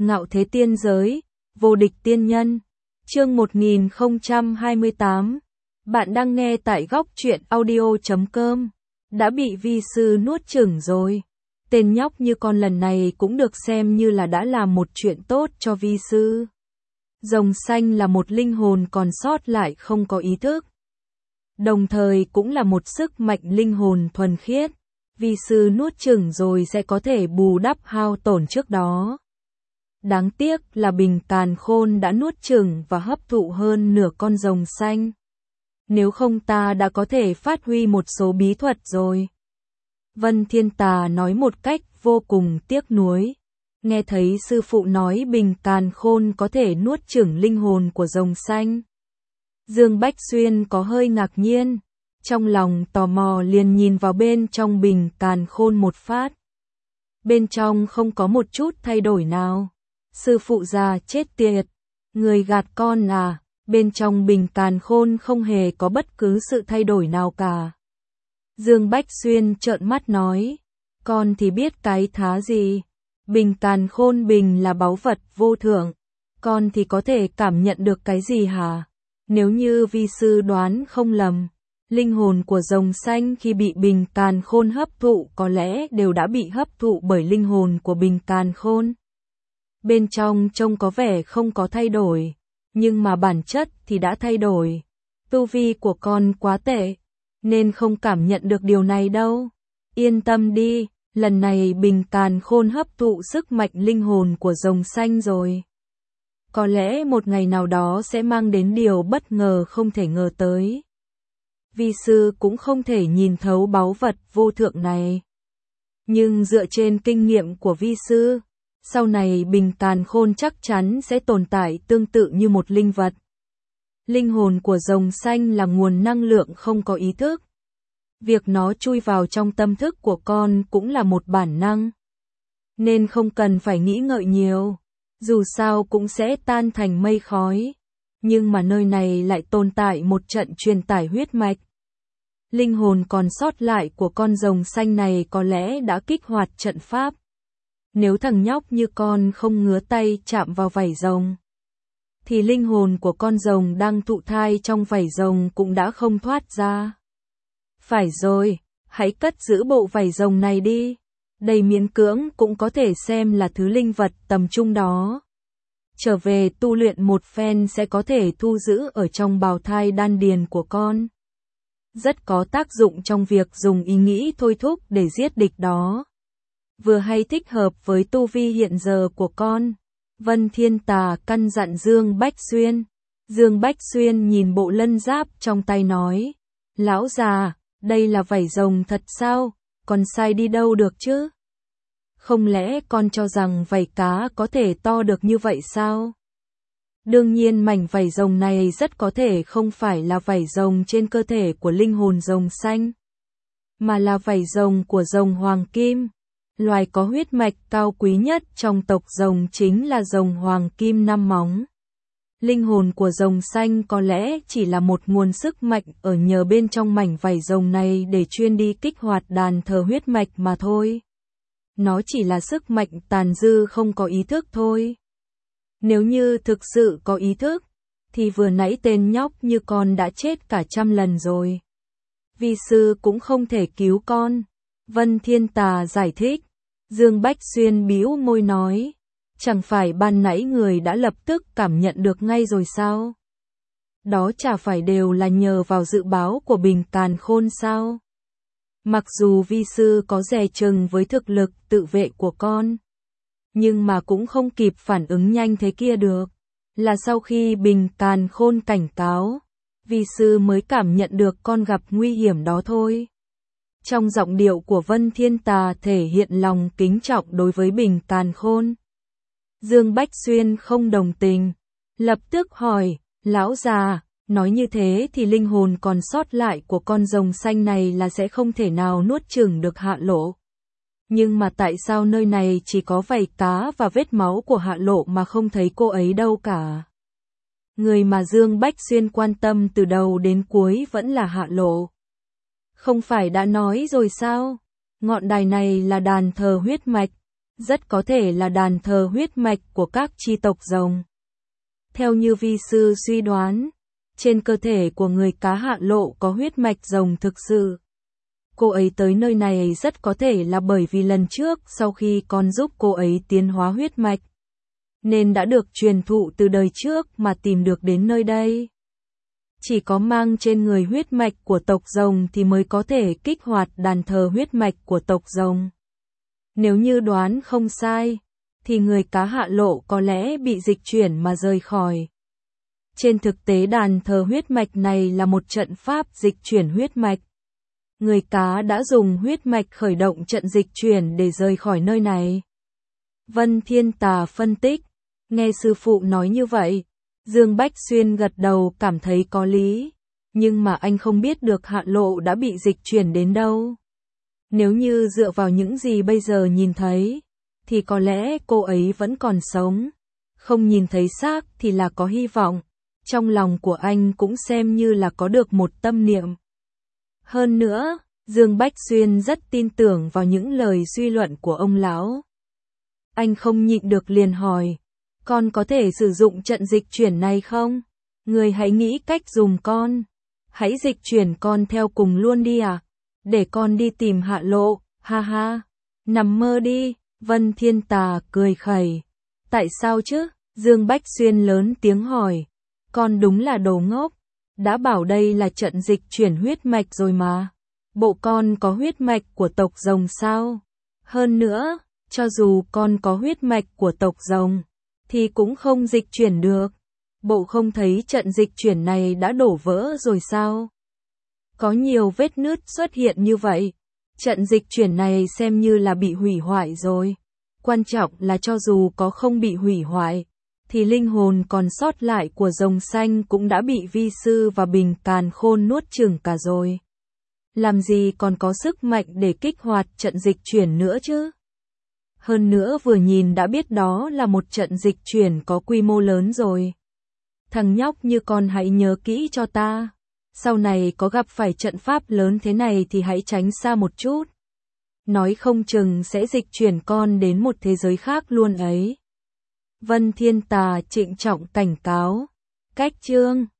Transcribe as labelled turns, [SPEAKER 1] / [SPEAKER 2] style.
[SPEAKER 1] Ngạo thế tiên giới, vô địch tiên nhân. Chương 1028. Bạn đang nghe tại góc truyện audio.com. Đã bị vi sư nuốt chửng rồi. Tên nhóc như con lần này cũng được xem như là đã làm một chuyện tốt cho vi sư. Rồng xanh là một linh hồn còn sót lại không có ý thức. Đồng thời cũng là một sức mạnh linh hồn thuần khiết. Vi sư nuốt chửng rồi sẽ có thể bù đắp hao tổn trước đó. Đáng tiếc là Bình Càn Khôn đã nuốt chửng và hấp thụ hơn nửa con rồng xanh. Nếu không ta đã có thể phát huy một số bí thuật rồi. Vân Thiên Tà nói một cách vô cùng tiếc nuối. Nghe thấy sư phụ nói Bình Càn Khôn có thể nuốt chửng linh hồn của rồng xanh. Dương Bách Xuyên có hơi ngạc nhiên. Trong lòng tò mò liền nhìn vào bên trong Bình Càn Khôn một phát. Bên trong không có một chút thay đổi nào. Sư phụ già chết tiệt. Người gạt con à, bên trong Bình Càn Khôn không hề có bất cứ sự thay đổi nào cả. Dương Bách Xuyên trợn mắt nói. Con thì biết cái thá gì. Bình Càn Khôn bình là báu vật vô thượng. Con thì có thể cảm nhận được cái gì hả? Nếu như vi sư đoán không lầm. Linh hồn của rồng xanh khi bị Bình Càn Khôn hấp thụ có lẽ đều đã bị hấp thụ bởi linh hồn của Bình Càn Khôn. Bên trong trông có vẻ không có thay đổi, nhưng mà bản chất thì đã thay đổi. Tu vi của con quá tệ, nên không cảm nhận được điều này đâu. Yên tâm đi, lần này Bình Càn Khôn hấp thụ sức mạnh linh hồn của rồng xanh rồi. Có lẽ một ngày nào đó sẽ mang đến điều bất ngờ không thể ngờ tới. Vi sư cũng không thể nhìn thấu báu vật vô thượng này. Nhưng dựa trên kinh nghiệm của vi sư, sau này Bình Càn Khôn chắc chắn sẽ tồn tại tương tự như một linh vật. Linh hồn của rồng xanh là nguồn năng lượng không có ý thức. Việc nó chui vào trong tâm thức của con cũng là một bản năng. Nên không cần phải nghĩ ngợi nhiều. Dù sao cũng sẽ tan thành mây khói. Nhưng mà nơi này lại tồn tại một trận truyền tải huyết mạch. Linh hồn còn sót lại của con rồng xanh này có lẽ đã kích hoạt trận pháp. Nếu thằng nhóc như con không ngứa tay chạm vào vảy rồng, thì linh hồn của con rồng đang thụ thai trong vảy rồng cũng đã không thoát ra. Phải rồi, hãy cất giữ bộ vảy rồng này đi. Đây miễn cưỡng cũng có thể xem là thứ linh vật tầm trung đó. Trở về tu luyện một phen sẽ có thể thu giữ ở trong bào thai đan điền của con. Rất có tác dụng trong việc dùng ý nghĩ thôi thúc để giết địch đó. Vừa hay thích hợp với tu vi hiện giờ của con. Vân Thiên Tà căn dặn Dương Bách Xuyên. Dương Bách Xuyên nhìn bộ lân giáp trong tay nói. Lão già, đây là vảy rồng thật sao? Còn sai đi đâu được chứ? Không lẽ con cho rằng vảy cá có thể to được như vậy sao? Đương nhiên mảnh vảy rồng này rất có thể không phải là vảy rồng trên cơ thể của linh hồn rồng xanh, mà là vảy rồng của rồng hoàng kim. Loài có huyết mạch cao quý nhất trong tộc rồng chính là rồng hoàng kim 5 móng. Linh hồn của rồng xanh có lẽ chỉ là một nguồn sức mạnh ở nhờ bên trong mảnh vảy rồng này để chuyên đi kích hoạt đàn thờ huyết mạch mà thôi. Nó chỉ là sức mạnh tàn dư không có ý thức thôi. Nếu như thực sự có ý thức, thì vừa nãy tên nhóc như con đã chết cả 100 lần rồi. Vi sư cũng không thể cứu con. Vân Thiên Tà giải thích. Dương Bách Xuyên bĩu môi nói. Chẳng phải ban nãy người đã lập tức cảm nhận được ngay rồi sao? Đó chả phải đều là nhờ vào dự báo của Bình Càn Khôn sao? Mặc dù vi sư có dè chừng với thực lực tự vệ của con, nhưng mà cũng không kịp phản ứng nhanh thế kia được. Là sau khi Bình Càn Khôn cảnh cáo, vi sư mới cảm nhận được con gặp nguy hiểm đó thôi. Trong giọng điệu của Vân Thiên Tà thể hiện lòng kính trọng đối với Bình Càn Khôn. Dương Bách Xuyên không đồng tình, lập tức hỏi, lão già, nói như thế thì linh hồn còn sót lại của con rồng xanh này là sẽ không thể nào nuốt chửng được Hạ Lộ. Nhưng mà tại sao nơi này chỉ có vảy cá và vết máu của Hạ Lộ mà không thấy cô ấy đâu cả? Người mà Dương Bách Xuyên quan tâm từ đầu đến cuối vẫn là Hạ Lộ. Không phải đã nói rồi sao? Ngọn đài này là đàn thờ huyết mạch. rất có thể là đàn thờ huyết mạch của các chi tộc rồng. Theo như vi sư suy đoán, trên cơ thể của người cá Hạ Lộ có huyết mạch rồng thực sự. Cô ấy tới nơi này rất có thể là bởi vì lần trước sau khi con giúp cô ấy tiến hóa huyết mạch, nên đã được truyền thụ từ đời trước mà tìm được đến nơi đây. Chỉ có mang trên người huyết mạch của tộc rồng thì mới có thể kích hoạt đàn thờ huyết mạch của tộc rồng. Nếu như đoán không sai, thì người cá Hạ Lộ có lẽ bị dịch chuyển mà rời khỏi. Trên thực tế đàn thờ huyết mạch này là một trận pháp dịch chuyển huyết mạch. Người cá đã dùng huyết mạch khởi động trận dịch chuyển để rời khỏi nơi này. Vân Thiên Tà phân tích, nghe sư phụ nói như vậy, Dương Bách Xuyên gật đầu cảm thấy có lý, nhưng mà anh không biết được Hạ Lộ đã bị dịch chuyển đến đâu. Nếu như dựa vào những gì bây giờ nhìn thấy, thì có lẽ cô ấy vẫn còn sống. Không nhìn thấy xác thì là có hy vọng. Trong lòng của anh cũng xem như là có được một tâm niệm. Hơn nữa, Dương Bách Xuyên rất tin tưởng vào những lời suy luận của ông lão. Anh không nhịn được liền hỏi, con có thể sử dụng trận dịch chuyển này không? Người hãy nghĩ cách dùng con. Hãy dịch chuyển con theo cùng luôn đi à? Để con đi tìm Hạ Lộ, ha ha. Nằm mơ đi, Vân Thiên Tà cười khẩy. Tại sao chứ? Dương Bách Xuyên lớn tiếng hỏi. Con đúng là đồ ngốc. Đã bảo đây là trận dịch chuyển huyết mạch rồi mà. Bộ con có huyết mạch của tộc rồng sao? Hơn nữa, cho dù con có huyết mạch của tộc rồng, thì cũng không dịch chuyển được. Bộ không thấy trận dịch chuyển này đã đổ vỡ rồi sao? Có nhiều vết nứt xuất hiện như vậy. Trận dịch chuyển này xem như là bị hủy hoại rồi. Quan trọng là cho dù có không bị hủy hoại, thì linh hồn còn sót lại của rồng xanh cũng đã bị vi sư và bình càn khôn nuốt chửng cả rồi. Làm gì còn có sức mạnh để kích hoạt trận dịch chuyển nữa chứ? Hơn nữa vừa nhìn đã biết đó là một trận dịch chuyển có quy mô lớn rồi. Thằng nhóc như con hãy nhớ kỹ cho ta. Sau này có gặp phải trận pháp lớn thế này thì hãy tránh xa một chút. Nói không chừng sẽ dịch chuyển con đến một thế giới khác luôn ấy. Vân Thiên Tà trịnh trọng cảnh cáo. Cách chương